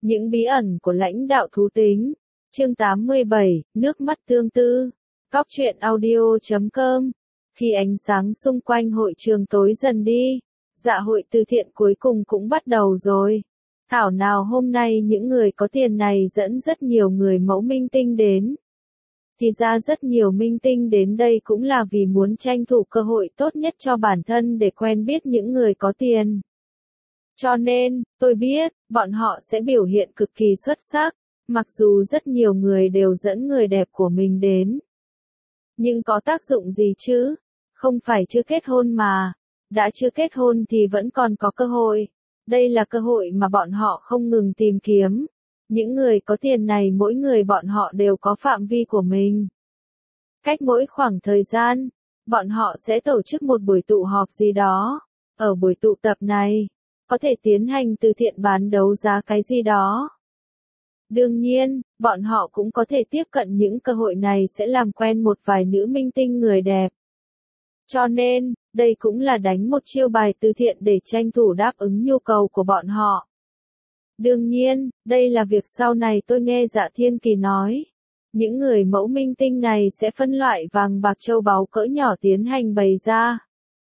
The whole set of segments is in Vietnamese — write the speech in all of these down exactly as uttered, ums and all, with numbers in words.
Những bí ẩn của lãnh đạo thú tính. Chương tám mươi bảy, nước mắt tương tư. Cóc truyện audio chấm com. Khi ánh sáng xung quanh hội trường tối dần đi, dạ hội từ thiện cuối cùng cũng bắt đầu rồi. Thảo nào hôm nay những người có tiền này dẫn rất nhiều người mẫu minh tinh đến. Thì ra rất nhiều minh tinh đến đây cũng là vì muốn tranh thủ cơ hội tốt nhất cho bản thân để quen biết những người có tiền. Cho nên, tôi biết, bọn họ sẽ biểu hiện cực kỳ xuất sắc, mặc dù rất nhiều người đều dẫn người đẹp của mình đến. Nhưng có tác dụng gì chứ? Không phải chưa kết hôn mà. Đã chưa kết hôn thì vẫn còn có cơ hội. Đây là cơ hội mà bọn họ không ngừng tìm kiếm. Những người có tiền này mỗi người bọn họ đều có phạm vi của mình. Cách mỗi khoảng thời gian, bọn họ sẽ tổ chức một buổi tụ họp gì đó. Ở buổi tụ tập này, có thể tiến hành từ thiện bán đấu giá cái gì đó. Đương nhiên, bọn họ cũng có thể tiếp cận những cơ hội này sẽ làm quen một vài nữ minh tinh người đẹp. Cho nên, đây cũng là đánh một chiêu bài từ thiện để tranh thủ đáp ứng nhu cầu của bọn họ. Đương nhiên, đây là việc sau này tôi nghe Dạ Thiên Kỳ nói. Những người mẫu minh tinh này sẽ phân loại vàng bạc châu báu cỡ nhỏ tiến hành bày ra.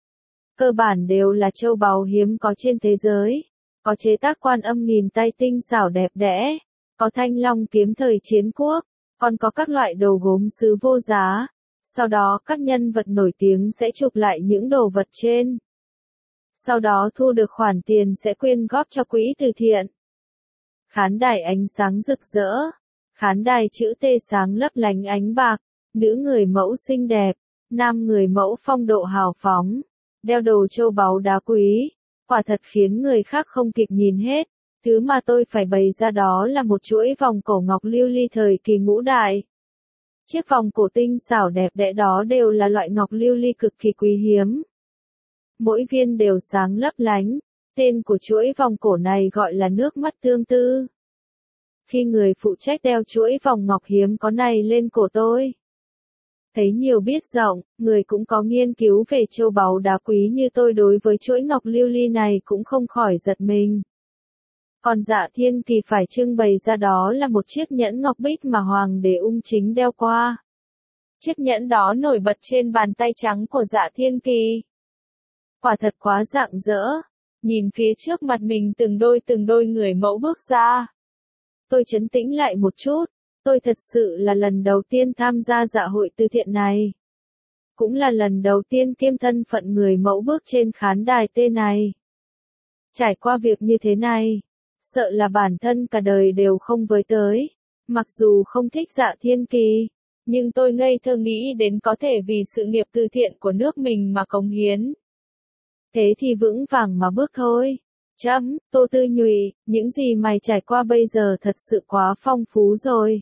Cơ bản đều là châu báu hiếm có trên thế giới. Có chế tác quan âm nghìn tay tinh xảo đẹp đẽ. Có thanh long kiếm thời chiến quốc. Còn có các loại đồ gốm sứ vô giá. Sau đó các nhân vật nổi tiếng sẽ chụp lại những đồ vật trên. Sau đó thu được khoản tiền sẽ quyên góp cho quỹ từ thiện. Khán đài ánh sáng rực rỡ. Khán đài chữ T sáng lấp lánh ánh bạc. Nữ người mẫu xinh đẹp. Nam người mẫu phong độ hào phóng. Đeo đồ châu báu đá quý. Quả thật khiến người khác không kịp nhìn hết. Thứ mà tôi phải bày ra đó là một chuỗi vòng cổ ngọc lưu ly thời kỳ ngũ đại. Chiếc vòng cổ tinh xảo đẹp đẽ đó đều là loại ngọc lưu ly cực kỳ quý hiếm. Mỗi viên đều sáng lấp lánh. Tên của chuỗi vòng cổ này gọi là nước mắt tương tư. Khi người phụ trách đeo chuỗi vòng ngọc hiếm có này lên cổ tôi, thấy nhiều biết rộng, người cũng có nghiên cứu về châu báu đá quý như tôi đối với chuỗi ngọc lưu ly này cũng không khỏi giật mình. Còn Dạ Thiên Kỳ phải trưng bày ra đó là một chiếc nhẫn ngọc bích mà Hoàng đế Ung Chính đeo qua. Chiếc nhẫn đó nổi bật trên bàn tay trắng của Dạ Thiên Kỳ. Quả thật quá rạng rỡ. Nhìn phía trước mặt mình từng đôi từng đôi người mẫu bước ra. Tôi trấn tĩnh lại một chút. Tôi thật sự là lần đầu tiên tham gia dạ hội từ thiện này. Cũng là lần đầu tiên kiêm thân phận người mẫu bước trên khán đài T này. Trải qua việc như thế này, sợ là bản thân cả đời đều không với tới. Mặc dù không thích Dạ Thiên Kỳ, nhưng tôi ngây thơ nghĩ đến có thể vì sự nghiệp từ thiện của nước mình mà cống hiến. Thế thì vững vàng mà bước thôi. Chấm, Tô Tư Nhụy, những gì mày trải qua bây giờ thật sự quá phong phú rồi.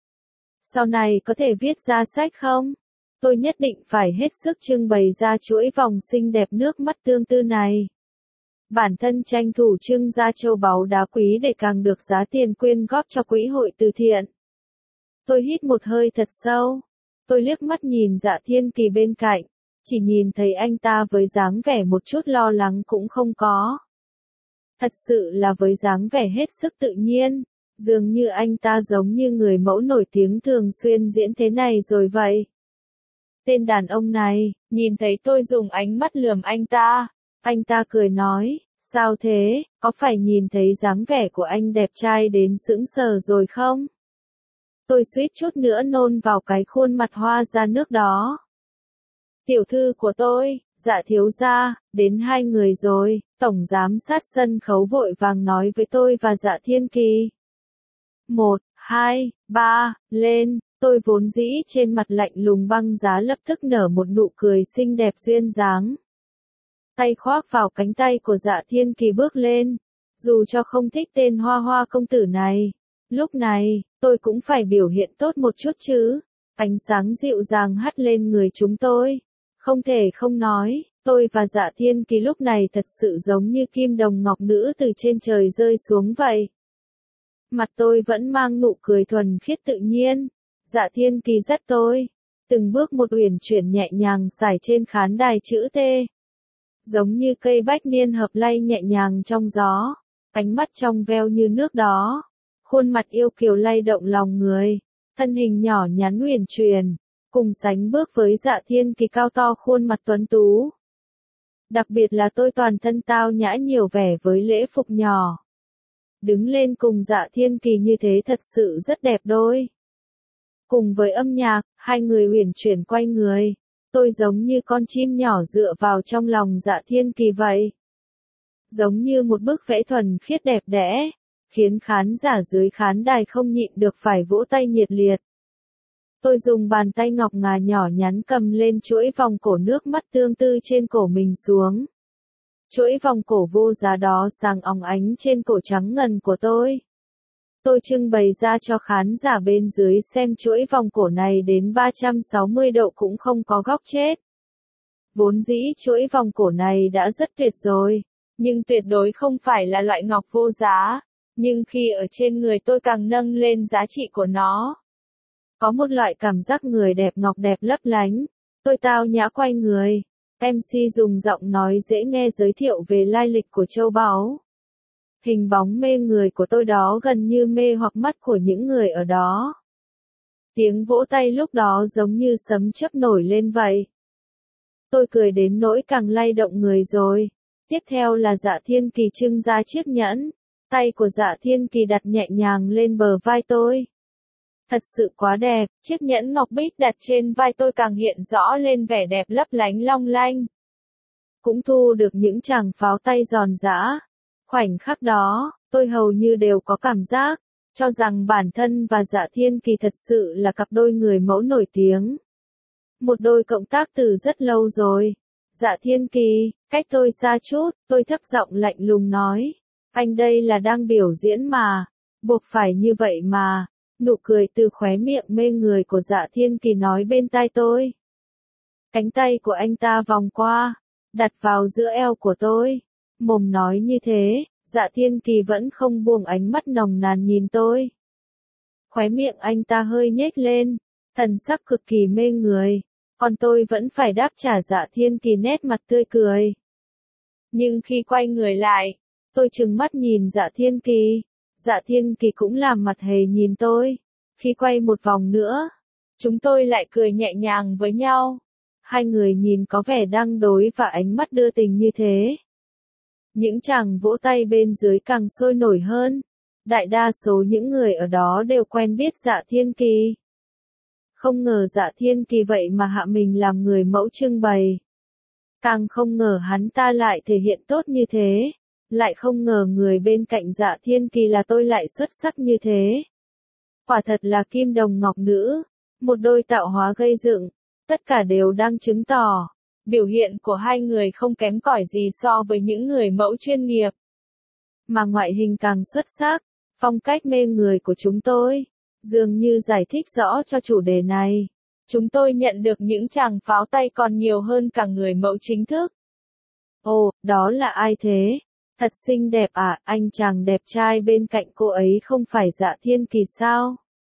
Sau này có thể viết ra sách không? Tôi nhất định phải hết sức trưng bày ra chuỗi vòng xinh đẹp nước mắt tương tư này. Bản thân tranh thủ trưng ra châu báu đá quý để càng được giá tiền quyên góp cho quỹ hội từ thiện. Tôi hít một hơi thật sâu. Tôi liếc mắt nhìn Dạ Thiên Kỳ bên cạnh. Chỉ nhìn thấy anh ta với dáng vẻ một chút lo lắng cũng không có. Thật sự là với dáng vẻ hết sức tự nhiên, dường như anh ta giống như người mẫu nổi tiếng thường xuyên diễn thế này rồi vậy. Tên đàn ông này, nhìn thấy tôi dùng ánh mắt lườm anh ta, anh ta cười nói, sao thế, có phải nhìn thấy dáng vẻ của anh đẹp trai đến sững sờ rồi không? Tôi suýt chút nữa nôn vào cái khuôn mặt hoa ra nước đó. Tiểu thư của tôi, Dạ thiếu gia, đến hai người rồi, tổng giám sát sân khấu vội vàng nói với tôi và Dạ Thiên Kỳ. Một, hai, ba, lên, tôi vốn dĩ trên mặt lạnh lùng băng giá lập tức nở một nụ cười xinh đẹp duyên dáng. Tay khoác vào cánh tay của Dạ Thiên Kỳ bước lên, dù cho không thích tên hoa hoa công tử này. Lúc này, tôi cũng phải biểu hiện tốt một chút chứ, ánh sáng dịu dàng hắt lên người chúng tôi. Không thể không nói, tôi và Dạ Thiên Kỳ lúc này thật sự giống như kim đồng ngọc nữ từ trên trời rơi xuống vậy. Mặt tôi vẫn mang nụ cười thuần khiết tự nhiên. Dạ Thiên Kỳ dắt tôi, từng bước một uyển chuyển nhẹ nhàng sải trên khán đài chữ T. Giống như cây bách niên hợp lay nhẹ nhàng trong gió, ánh mắt trong veo như nước đó. khuôn mặt yêu kiều lay động lòng người, thân hình nhỏ nhắn uyển chuyển, cùng sánh bước với Dạ Thiên Kỳ cao to khuôn mặt tuấn tú. Đặc biệt là tôi toàn thân tao nhã nhiều vẻ với lễ phục nhỏ. Đứng lên cùng Dạ Thiên Kỳ như thế thật sự rất đẹp đôi. Cùng với âm nhạc, hai người uyển chuyển quay người, tôi giống như con chim nhỏ dựa vào trong lòng Dạ Thiên Kỳ vậy. Giống như một bức vẽ thuần khiết đẹp đẽ, khiến khán giả dưới khán đài không nhịn được phải vỗ tay nhiệt liệt. Tôi dùng bàn tay ngọc ngà nhỏ nhắn cầm lên chuỗi vòng cổ nước mắt tương tư trên cổ mình xuống. Chuỗi vòng cổ vô giá đó sáng óng ánh trên cổ trắng ngần của tôi. Tôi trưng bày ra cho khán giả bên dưới xem chuỗi vòng cổ này đến ba trăm sáu mươi độ cũng không có góc chết. Vốn dĩ chuỗi vòng cổ này đã rất tuyệt rồi, nhưng tuyệt đối không phải là loại ngọc vô giá, nhưng khi ở trên người tôi càng nâng lên giá trị của nó. Có một loại cảm giác người đẹp ngọc đẹp lấp lánh. Tôi tao nhã quay người, em xê dùng giọng nói dễ nghe giới thiệu về lai lịch của châu báu. Hình bóng mê người của tôi đó gần như mê hoặc mắt của những người ở đó. Tiếng vỗ tay lúc đó giống như sấm chớp nổi lên vậy. Tôi cười đến nỗi càng lay động người rồi. Tiếp theo là Dạ Thiên Kỳ trưng ra chiếc nhẫn. Tay của Dạ Thiên Kỳ đặt nhẹ nhàng lên bờ vai tôi. Thật sự quá đẹp, chiếc nhẫn ngọc bích đặt trên vai tôi càng hiện rõ lên vẻ đẹp lấp lánh long lanh. Cũng thu được những tràng pháo tay giòn giã. Khoảnh khắc đó, tôi hầu như đều có cảm giác, cho rằng bản thân và Dạ Thiên Kỳ thật sự là cặp đôi người mẫu nổi tiếng. Một đôi cộng tác từ rất lâu rồi. Dạ Thiên Kỳ, cách tôi xa chút, tôi thấp giọng lạnh lùng nói. Anh đây là đang biểu diễn mà, buộc phải như vậy mà. Nụ cười từ khóe miệng mê người của Dạ Thiên Kỳ nói bên tai tôi. Cánh tay của anh ta vòng qua, đặt vào giữa eo của tôi. Mồm nói như thế, Dạ Thiên Kỳ vẫn không buông ánh mắt nồng nàn nhìn tôi. Khóe miệng anh ta hơi nhếch lên, thần sắc cực kỳ mê người, còn tôi vẫn phải đáp trả Dạ Thiên Kỳ nét mặt tươi cười. Nhưng khi quay người lại, tôi trừng mắt nhìn Dạ Thiên Kỳ. Dạ Thiên Kỳ cũng làm mặt hề nhìn tôi. Khi quay một vòng nữa, chúng tôi lại cười nhẹ nhàng với nhau. Hai người nhìn có vẻ đang đối và ánh mắt đưa tình như thế. Những chàng vỗ tay bên dưới càng sôi nổi hơn. Đại đa số những người ở đó đều quen biết Dạ Thiên Kỳ. Không ngờ Dạ Thiên Kỳ vậy mà hạ mình làm người mẫu trưng bày. Càng không ngờ hắn ta lại thể hiện tốt như thế. Lại không ngờ người bên cạnh Dạ Thiên Kỳ là tôi lại xuất sắc như thế. Quả thật là kim đồng ngọc nữ, một đôi tạo hóa gây dựng, tất cả đều đang chứng tỏ, biểu hiện của hai người không kém cỏi gì so với những người mẫu chuyên nghiệp. Mà ngoại hình càng xuất sắc, phong cách mê người của chúng tôi, dường như giải thích rõ cho chủ đề này. Chúng tôi nhận được những tràng pháo tay còn nhiều hơn cả người mẫu chính thức. Ồ, đó là ai thế? Thật xinh đẹp à, anh chàng đẹp trai bên cạnh cô ấy không phải Dạ Thiên Kỳ sao?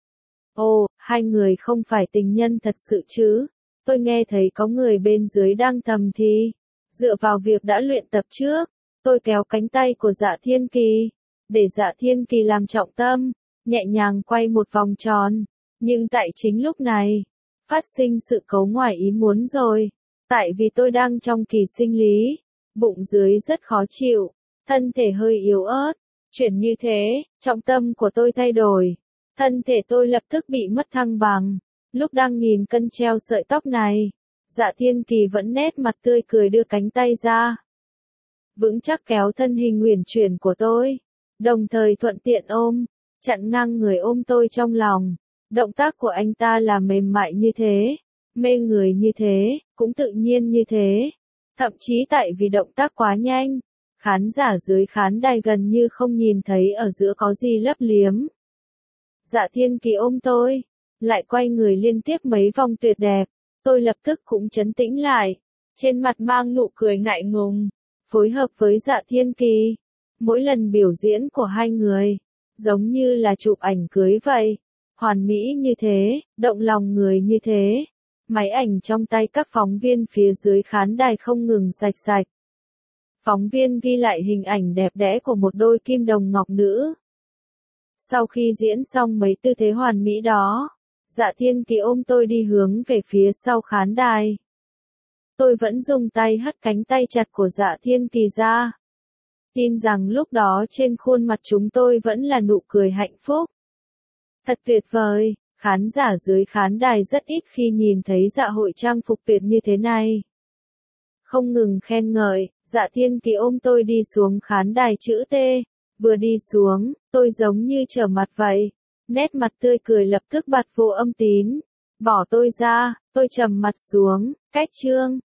Ồ, hai người không phải tình nhân thật sự chứ? Tôi nghe thấy có người bên dưới đang thầm thì. Dựa vào việc đã luyện tập trước, tôi kéo cánh tay của Dạ Thiên Kỳ, để Dạ Thiên Kỳ làm trọng tâm, nhẹ nhàng quay một vòng tròn. Nhưng tại chính lúc này, phát sinh sự cố ngoài ý muốn rồi. Tại vì tôi đang trong kỳ sinh lý, bụng dưới rất khó chịu. Thân thể hơi yếu ớt, chuyển như thế, trọng tâm của tôi thay đổi. Thân thể tôi lập tức bị mất thăng bằng. Lúc đang nghìn cân treo sợi tóc này, Dạ Thiên Kỳ vẫn nét mặt tươi cười đưa cánh tay ra. Vững chắc kéo thân hình uyển chuyển của tôi, đồng thời thuận tiện ôm, chặn ngang người ôm tôi trong lòng. Động tác của anh ta là mềm mại như thế, mê người như thế, cũng tự nhiên như thế. Thậm chí tại vì động tác quá nhanh, khán giả dưới khán đài gần như không nhìn thấy ở giữa có gì lấp liếm. Dạ Thiên Kỳ ôm tôi, lại quay người liên tiếp mấy vòng tuyệt đẹp, tôi lập tức cũng trấn tĩnh lại, trên mặt mang nụ cười ngại ngùng, phối hợp với Dạ Thiên Kỳ. Mỗi lần biểu diễn của hai người, giống như là chụp ảnh cưới vậy, hoàn mỹ như thế, động lòng người như thế. Máy ảnh trong tay các phóng viên phía dưới khán đài không ngừng sạch sạch. Phóng viên ghi lại hình ảnh đẹp đẽ của một đôi kim đồng ngọc nữ. Sau khi diễn xong mấy tư thế hoàn mỹ đó, Dạ Thiên Kỳ ôm tôi đi hướng về phía sau khán đài. Tôi vẫn dùng tay hất cánh tay chặt của Dạ Thiên Kỳ ra. Tin rằng lúc đó trên khuôn mặt chúng tôi vẫn là nụ cười hạnh phúc. Thật tuyệt vời, khán giả dưới khán đài rất ít khi nhìn thấy Dạ Hội trang phục tuyệt như thế này. Không ngừng khen ngợi, Dạ Thiên Kỳ ôm tôi đi xuống khán đài chữ T. Vừa đi xuống, tôi giống như trở mặt vậy. Nét mặt tươi cười lập tức bật vô âm tín. Bỏ tôi ra, tôi trầm mặt xuống, cách chương.